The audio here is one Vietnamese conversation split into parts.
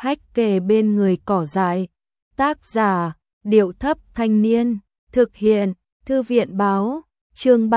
hách kề bên người cỏ dại. Tác giả, Điệu Thấp Thanh Niên. Thực hiện, Thư viện Báo. Chương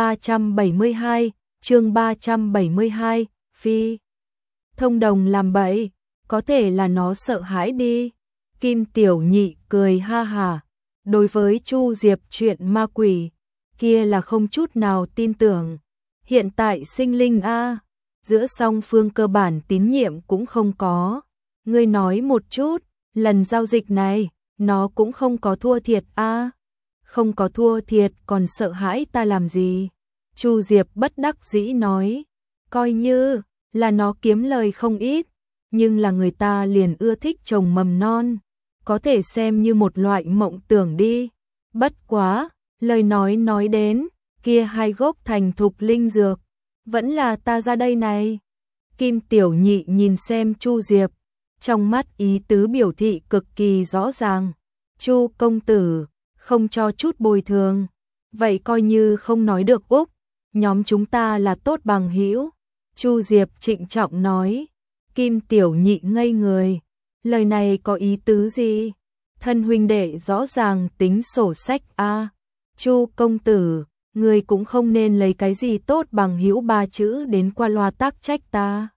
372, Phi Thông Đồng làm bậy, có thể là nó sợ hãi đi. Kim Tiểu Nhị cười ha hả. Đối với Chu Diệp chuyện ma quỷ, kia là không chút nào tin tưởng. Hiện tại sinh linh a, giữa song phương cơ bản tín nhiệm cũng không có. Ngươi nói một chút, lần giao dịch này, nó cũng không có thua thiệt a. Không có thua thiệt còn sợ hãi ta làm gì? Chu Diệp bất đắc dĩ nói, coi như là nó kiếm lời không ít, nhưng là người ta liền ưa thích trồng mầm non, có thể xem như một loại mộng tưởng đi. Bất quá, lời nói đến, kia hai gốc thành thục linh dược, vẫn là ta ra đây này. Kim Tiểu Nhị nhìn xem Chu Diệp, trong mắt ý tứ biểu thị cực kỳ rõ ràng. Chu công tử, không cho chút bồi thường, vậy coi như không nói được úc, nhóm chúng ta là tốt bằng hữu. Chu Diệp trịnh trọng nói. Kim Tiểu Nhị ngây người, lời này có ý tứ gì? Thân huynh đệ rõ ràng tính sổ sách a. Chu công tử, người cũng không nên lấy cái gì tốt bằng hữu ba chữ đến qua loa tác trách ta.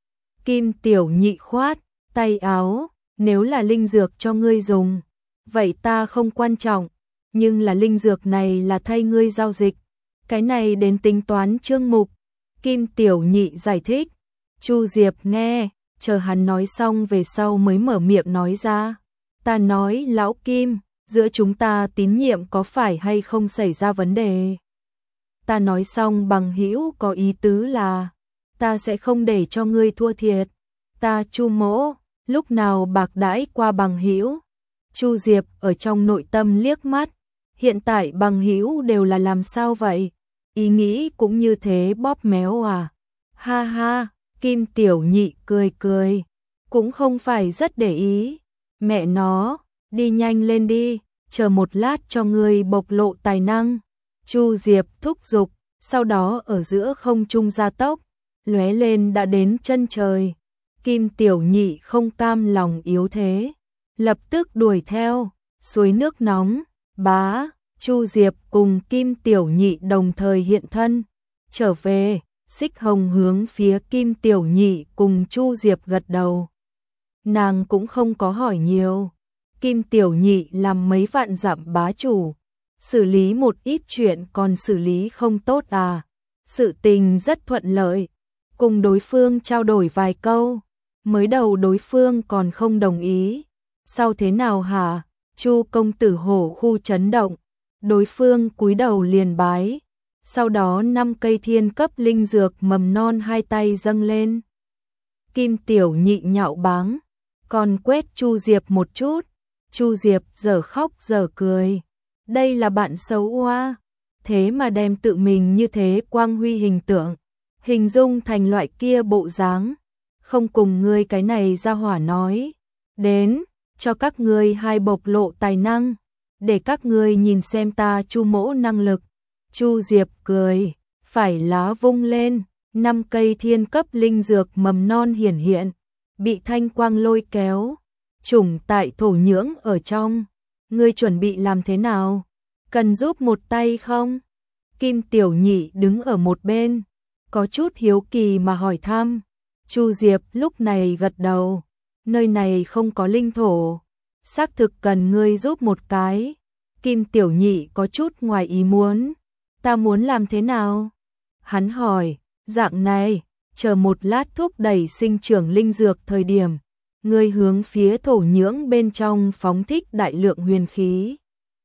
Kim Tiểu Nhị khoát tay áo, nếu là linh dược cho ngươi dùng, vậy ta không quan trọng, nhưng là linh dược này là thay ngươi giao dịch, cái này đến tính toán chương mục. Kim Tiểu Nhị giải thích. Chu Diệp nghe, chờ hắn nói xong về sau mới mở miệng nói ra. Ta nói lão Kim, giữa chúng ta tín nhiệm có phải hay không xảy ra vấn đề? Ta nói xong bằng hữu có ý tứ là, ta sẽ không để cho ngươi thua thiệt. Ta Chu mỗ, lúc nào bạc đãi qua bằng hữu? Chu Diệp ở trong nội tâm liếc mắt, hiện tại bằng hữu đều là làm sao vậy? Ý nghĩ cũng như thế bóp méo à? Ha ha, Kim Tiểu Nhị cười cười, cũng không phải rất để ý. Mẹ nó, đi nhanh lên đi, chờ một lát cho ngươi bộc lộ tài năng. Chu Diệp thúc giục, sau đó ở giữa không trung gia tốc, lóe lên đã đến chân trời. Kim Tiểu Nhị không cam lòng yếu thế, lập tức đuổi theo, suối nước nóng, bá. Chu Diệp cùng Kim Tiểu Nhị đồng thời hiện thân, trở về. Xích Hồng hướng phía Kim Tiểu Nhị cùng Chu Diệp gật đầu. Nàng cũng không có hỏi nhiều. Kim Tiểu Nhị làm mấy vạn dặm bá chủ, xử lý một ít chuyện còn xử lý không tốt à? Sự tình rất thuận lợi, cùng đối phương trao đổi vài câu, mới đầu đối phương còn không đồng ý. Sao thế nào hả? Chu công tử hổ khu chấn động, đối phương cúi đầu liền bái. Sau đó 5 cây thiên cấp linh dược mầm non hai tay dâng lên. Kim Tiểu Nhị nhạo báng, còn quét Chu Diệp một chút. Chu Diệp giờ khóc giờ cười. Đây là bạn xấu oa, thế mà đem tự mình như thế quang huy hình tượng, hình dung thành loại kia bộ dáng. Không cùng ngươi cái này ra hỏa nói, đến, cho các ngươi hai bộc lộ tài năng, để các ngươi nhìn xem ta Chu mỗ năng lực. Chu Diệp cười, phải lá vung lên, 5 cây thiên cấp linh dược mầm non hiển hiện, bị thanh quang lôi kéo, trùng tại thổ nhưỡng ở trong. Ngươi chuẩn bị làm thế nào? Cần giúp một tay không? Kim Tiểu Nhị đứng ở một bên, có chút hiếu kỳ mà hỏi thăm. Chu Diệp lúc này gật đầu, nơi này không có linh thổ, xác thực cần ngươi giúp một cái. Kim Tiểu Nhị có chút ngoài ý muốn. Ta muốn làm thế nào? Hắn hỏi, dạng này, chờ một lát thúc đẩy sinh trưởng linh dược thời điểm, ngươi hướng phía thổ nhưỡng bên trong phóng thích đại lượng huyền khí,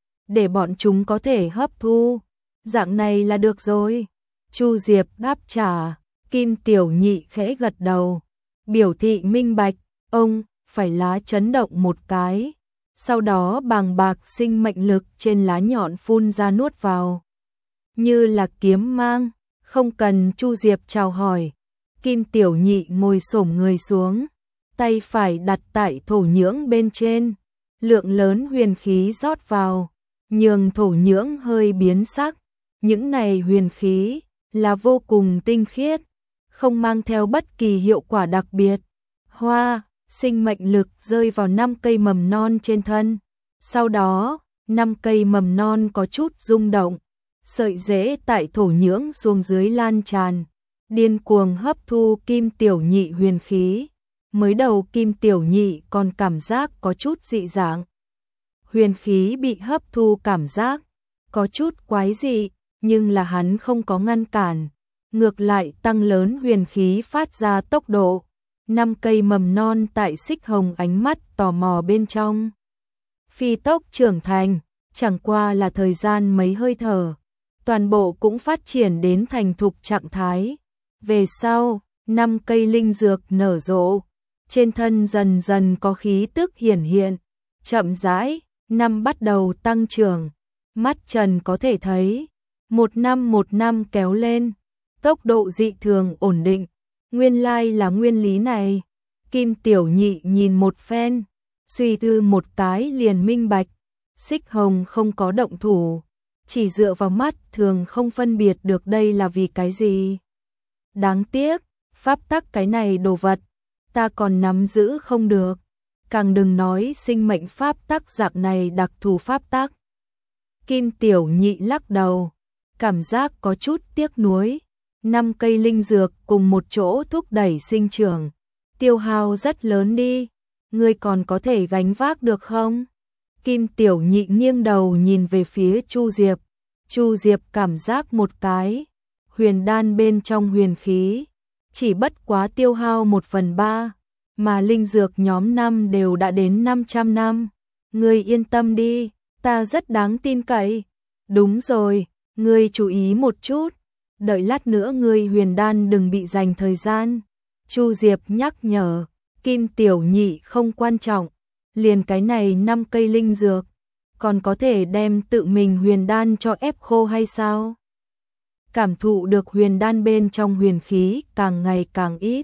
để bọn chúng có thể hấp thu. Dạng này là được rồi. Chu Diệp đáp trả. Kim Tiểu Nhị khẽ gật đầu, biểu thị minh bạch. Ông phải lá chấn động một cái, sau đó bàng bạc sinh mệnh lực trên lá nhọn phun ra nuốt vào, như là kiếm mang. Không cần Chu Diệp chào hỏi, Kim Tiểu Nhị ngồi xổm người xuống, tay phải đặt tại thổ nhưỡng bên trên, lượng lớn huyền khí rót vào, nhường thổ nhưỡng hơi biến sắc. Những này huyền khí là vô cùng tinh khiết, không mang theo bất kỳ hiệu quả đặc biệt. Hoa, sinh mệnh lực rơi vào 5 cây mầm non trên thân. Sau đó, 5 cây mầm non có chút rung động, sợi rễ tại thổ nhưỡng xuống dưới lan tràn, điên cuồng hấp thu Kim Tiểu Nhị huyền khí. Mới đầu Kim Tiểu Nhị còn cảm giác có chút dị dạng. Huyền khí bị hấp thu cảm giác có chút quái dị, nhưng là hắn không có ngăn cản, ngược lại tăng lớn huyền khí phát ra tốc độ. 5 cây mầm non tại Xích Hồng ánh mắt tò mò bên trong phi tốc trưởng thành, chẳng qua là thời gian mấy hơi thở, toàn bộ cũng phát triển đến thành thục trạng thái. Về sau, 5 cây linh dược nở rộ, trên thân dần dần có khí tức hiển hiện, chậm rãi, năm bắt đầu tăng trưởng, mắt Trần có thể thấy, một năm kéo lên, tốc độ dị thường ổn định, nguyên lai là nguyên lý này. Kim Tiểu Nhị nhìn một phen, suy tư một cái liền minh bạch, Xích Hồng không có động thủ, chỉ dựa vào mắt thường không phân biệt được đây là vì cái gì. Đáng tiếc, pháp tắc cái này đồ vật, ta còn nắm giữ không được, càng đừng nói sinh mệnh pháp tắc dạng này đặc thù pháp tắc. Kim Tiểu Nhị lắc đầu, cảm giác có chút tiếc nuối. 5 cây linh dược cùng một chỗ thúc đẩy sinh trưởng, tiêu hao rất lớn đi, ngươi còn có thể gánh vác được không? Kim Tiểu Nhị nghiêng đầu nhìn về phía Chu Diệp. Chu Diệp cảm giác một cái, huyền đan bên trong huyền khí, chỉ bất quá tiêu hao 1/3, mà linh dược nhóm 5 đều đã đến 500 năm. Ngươi yên tâm đi, ta rất đáng tin cậy. Đúng rồi, ngươi chú ý một chút, đợi lát nữa ngươi huyền đan đừng bị giành thời gian. Chu Diệp nhắc nhở. Kim Tiểu Nhị không quan trọng, liền cái này 5 cây linh dược, còn có thể đem tự mình huyền đan cho ép khô hay sao? Cảm thụ được huyền đan bên trong huyền khí càng ngày càng ít.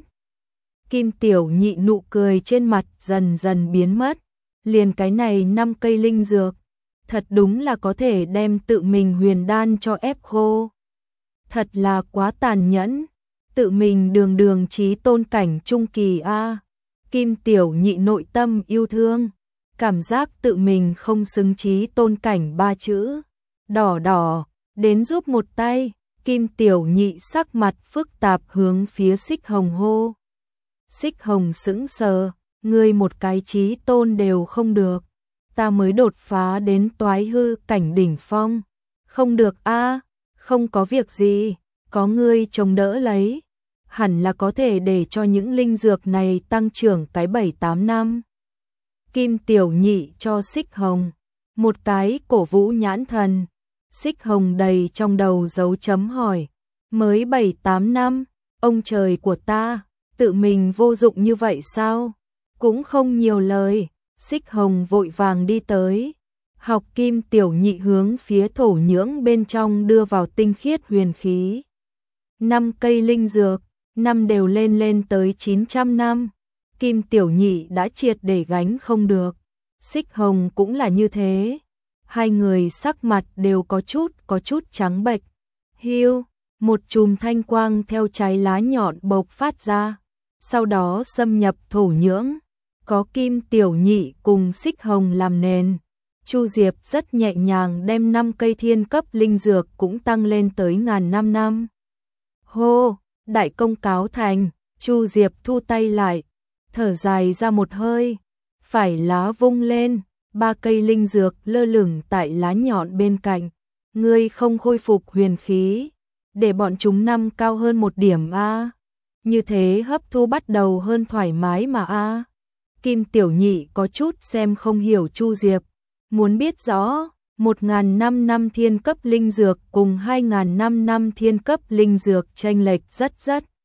Kim Tiểu Nhị nụ cười trên mặt dần dần biến mất, liền cái này 5 cây linh dược, thật đúng là có thể đem tự mình huyền đan cho ép khô. Thật là quá tàn nhẫn, tự mình đường chí tôn cảnh trung kỳ a. Kim Tiểu Nhị nội tâm yêu thương, cảm giác tự mình không xứng chí tôn cảnh 3 chữ. Đỏ, đến giúp một tay. Kim Tiểu Nhị sắc mặt phức tạp hướng phía Xích Hồng hô. Xích Hồng sững sờ, ngươi một cái chí tôn đều không được, ta mới đột phá đến toái hư cảnh đỉnh phong. Không được a, không có việc gì, có ngươi chống đỡ lấy, hẳn là có thể để cho những linh dược này tăng trưởng cái 7-8 năm. Kim Tiểu Nhị cho Xích Hồng một cái cổ vũ nhãn thần. Xích Hồng đầy trong đầu dấu chấm hỏi, mới 7-8 năm, ông trời của ta, tự mình vô dụng như vậy sao? Cũng không nhiều lời, Xích Hồng vội vàng đi tới, học Kim Tiểu Nhị hướng phía thổ nhưỡng bên trong đưa vào tinh khiết huyền khí. 5 cây linh dược, năm đều lên tới 900 năm, Kim Tiểu Nhị đã triệt để gánh không được, Xích Hồng cũng là như thế. Hai người sắc mặt đều có chút trắng bệch. Hiu, một chùm thanh quang theo trái lá nhọn bộc phát ra, sau đó xâm nhập thổ nhưỡng, có Kim Tiểu Nhị cùng Xích Hồng làm nền. Chu Diệp rất nhẹ nhàng đem 5 cây thiên cấp linh dược cũng tăng lên tới 1000 năm. Hô, đại công cáo thành, Chu Diệp thu tay lại, thở dài ra một hơi, phải lá vung lên. 3 cây linh dược lơ lửng tại lá nhọn bên cạnh. Ngươi không khôi phục huyền khí, để bọn chúng năm cao hơn một điểm a. Như thế hấp thu bắt đầu hơn thoải mái mà a. Kim Tiểu Nhị có chút xem không hiểu Chu Diệp, muốn biết rõ, 1005 năm thiên cấp linh dược cùng 2005 năm thiên cấp linh dược chênh lệch rất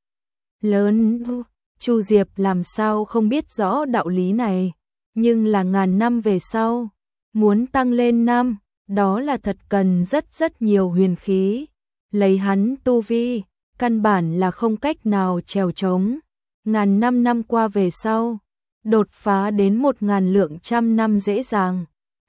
lớn. Chu Diệp làm sao không biết rõ đạo lý này? Nhưng là 1000 năm về sau, muốn tăng lên năm, đó là thật cần rất nhiều huyền khí. Lấy hắn tu vi, căn bản là không cách nào trèo trống. 1005 năm qua về sau, đột phá đến 1000 lượng trăm năm dễ dàng,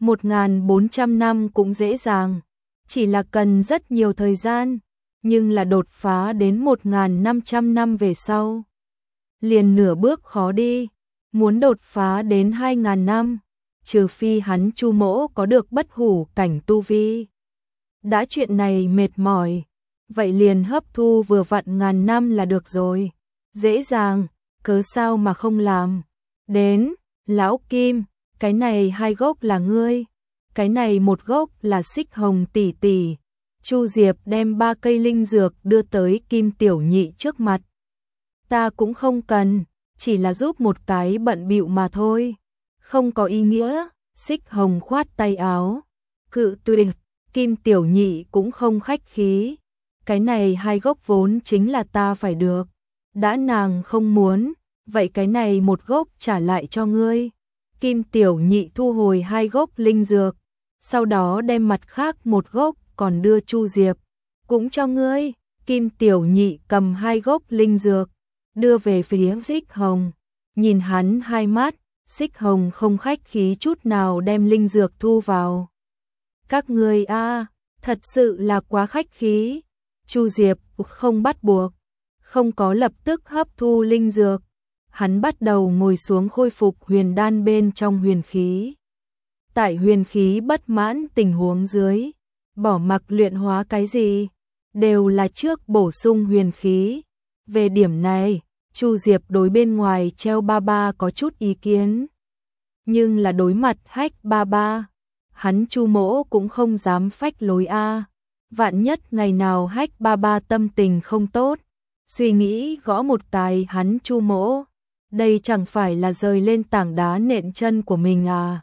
1400 năm cũng dễ dàng, chỉ là cần rất nhiều thời gian, nhưng là đột phá đến 1500 năm về sau, liền nửa bước khó đi. muốn đột phá đến 2.000 năm, trừ phi hắn Chu Mỗ có được bất hủ cảnh tu vi. Đã chuyện này mệt mỏi, vậy liền hấp thu vừa vặn 1.000 năm là được rồi. Dễ dàng, cớ sao mà không làm. Đến, lão Kim, cái này 2 gốc là ngươi, cái này 1 gốc là Xích Hồng tỷ tỷ. Chu Diệp đem 3 cây linh dược đưa tới Kim Tiểu Nhị trước mặt. Ta cũng không cần, chỉ là giúp một cái bận bịu mà thôi. Không có ý nghĩa, Xích Hồng khoát tay áo. Cự tuyệt, Kim Tiểu Nhị cũng không khách khí. Cái này 2 gốc vốn chính là ta phải được. Đã nàng không muốn, vậy cái này 1 gốc trả lại cho ngươi. Kim Tiểu Nhị thu hồi 2 gốc linh dược, sau đó đem mặt khác 1 gốc còn đưa Chu Diệp. Cũng cho ngươi. Kim Tiểu Nhị cầm 2 gốc linh dược, đưa về phía Xích Hồng. Nhìn hắn 2 mắt, Xích Hồng không khách khí chút nào đem linh dược thu vào. Các ngươi thật sự là quá khách khí. Chu Diệp không bắt buộc, không có lập tức hấp thu linh dược. Hắn bắt đầu ngồi xuống khôi phục huyền đan bên trong huyền khí. Tại huyền khí bất mãn tình huống dưới, bỏ mặc luyện hóa cái gì, đều là trước bổ sung huyền khí. Về điểm này, Chu Diệp đối bên ngoài treo ba ba có chút ý kiến. Nhưng là đối mặt Hách ba ba, hắn Chu Mỗ cũng không dám phách lối Vạn nhất ngày nào Hách ba ba tâm tình không tốt, suy nghĩ gõ một cái hắn Chu Mỗ, đây chẳng phải là rời lên tảng đá nện chân của mình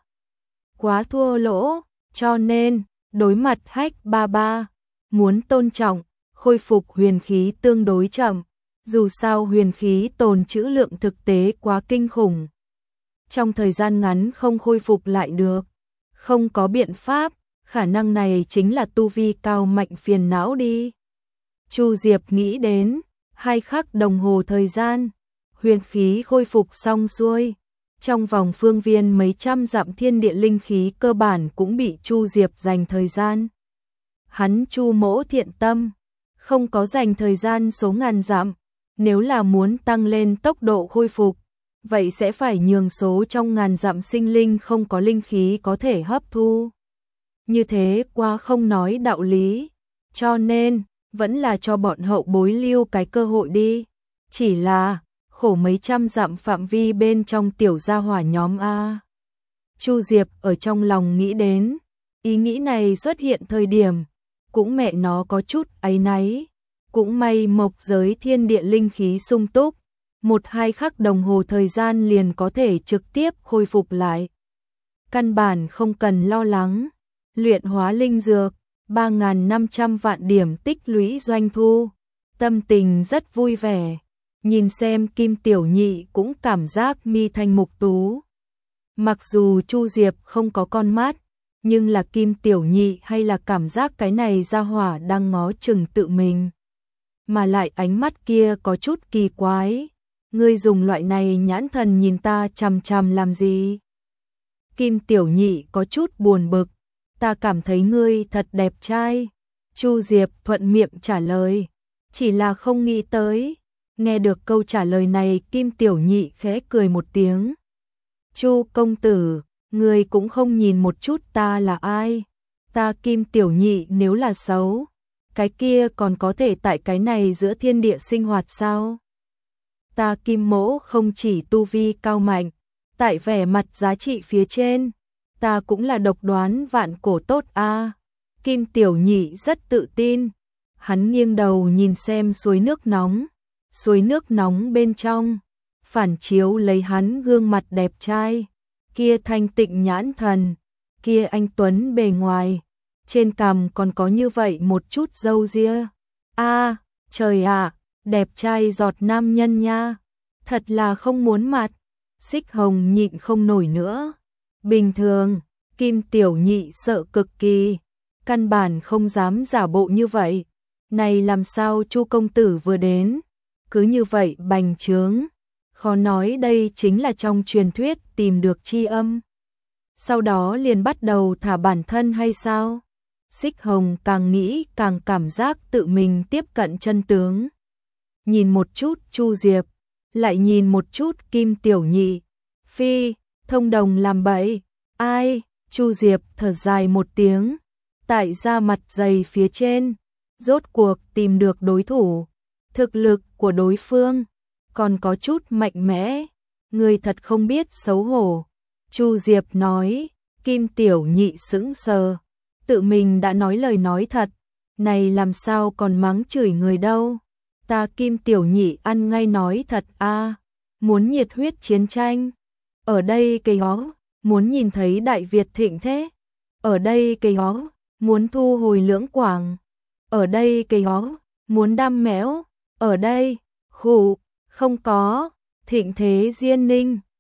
Quá thua lỗ, cho nên, đối mặt Hách ba ba, muốn tôn trọng, khôi phục huyền khí tương đối chậm, dù sao huyền khí tồn trữ lượng thực tế quá kinh khủng. Trong thời gian ngắn không khôi phục lại được, không có biện pháp, khả năng này chính là tu vi cao mạnh phiền não đi. Chu Diệp nghĩ đến, 2 khắc đồng hồ thời gian, huyền khí khôi phục xong xuôi. Trong vòng phương viên mấy trăm dặm thiên địa linh khí cơ bản cũng bị Chu Diệp dành thời gian. Hắn Chu Mỗ thiện tâm, không có dành thời gian số ngàn dặm, nếu là muốn tăng lên tốc độ khôi phục, vậy sẽ phải nhường số trong ngàn dặm sinh linh không có linh khí có thể hấp thu. Như thế qua không nói đạo lý, cho nên, vẫn là cho bọn hậu bối lưu cái cơ hội đi. Chỉ là, khổ mấy trăm dặm phạm vi bên trong tiểu gia hỏa nhóm Chu Diệp ở trong lòng nghĩ đến, ý nghĩ này xuất hiện thời điểm, cũng mẹ nó có chút áy náy. Cũng may mộc giới thiên địa linh khí sung túc, 1-2 khắc đồng hồ thời gian liền có thể trực tiếp khôi phục lại. Căn bản không cần lo lắng, luyện hóa linh dược, 3.500 vạn điểm tích lũy doanh thu, tâm tình rất vui vẻ. Nhìn xem Kim Tiểu Nhị cũng cảm giác mi thanh mục tú. Mặc dù Chu Diệp không có con mắt, nhưng là Kim Tiểu Nhị hay là cảm giác cái này ra hỏa đang ngó chừng tự mình. Mà lại ánh mắt kia có chút kỳ quái. Ngươi dùng loại này nhãn thần nhìn ta chằm chằm làm gì? Kim Tiểu Nhị có chút buồn bực. Ta cảm thấy ngươi thật đẹp trai. Chu Diệp thuận miệng trả lời. Chỉ là không nghĩ tới. Nghe được câu trả lời này Kim Tiểu Nhị khẽ cười một tiếng. Chu công tử, ngươi cũng không nhìn một chút ta là ai. Ta Kim Tiểu Nhị nếu là xấu, cái kia còn có thể tại cái này giữa thiên địa sinh hoạt sao? Ta Kim Mỗ không chỉ tu vi cao mạnh, tại vẻ mặt giá trị phía trên, ta cũng là độc đoán vạn cổ tốt Kim Tiểu Nhị rất tự tin, hắn nghiêng đầu nhìn xem suối nước nóng bên trong, phản chiếu lấy hắn gương mặt đẹp trai, kia thanh tịnh nhãn thần, kia anh tuấn bề ngoài, trên cằm còn có như vậy một chút râu ria. Trời ạ, đẹp trai giọt nam nhân nha, thật là không muốn mặt. Xích Hồng nhịn không nổi nữa. Bình thường, Kim Tiểu Nhị sợ cực kỳ, căn bản không dám giả bộ như vậy. Này làm sao Chu công tử vừa đến, cứ như vậy bành trướng, khó nói đây chính là trong truyền thuyết tìm được chi âm. Sau đó liền bắt đầu thả bản thân hay sao? Xích Hồng càng nghĩ càng cảm giác tự mình tiếp cận chân tướng. Nhìn một chút Chu Diệp, lại nhìn một chút Kim Tiểu Nhị, Phi, thông đồng làm bậy. Ai? Chu Diệp thở dài một tiếng. Tại ra mặt dày phía trên, rốt cuộc tìm được đối thủ. Thực lực của đối phương còn có chút mạnh mẽ, người thật không biết xấu hổ. Chu Diệp nói. Kim Tiểu Nhị sững sờ, tự mình đã nói lời nói thật, này làm sao còn mắng chửi người đâu. Ta Kim Tiểu Nhị ăn ngay nói thật a, muốn nhiệt huyết chiến tranh. Ở đây cây ó, muốn nhìn thấy Đại Việt thịnh thế. Ở đây cây ó, muốn thu hồi Lưỡng Quảng. Ở đây cây ó, muốn đam mẽo. Ở đây, khụ, không có, thịnh thế Diên Ninh.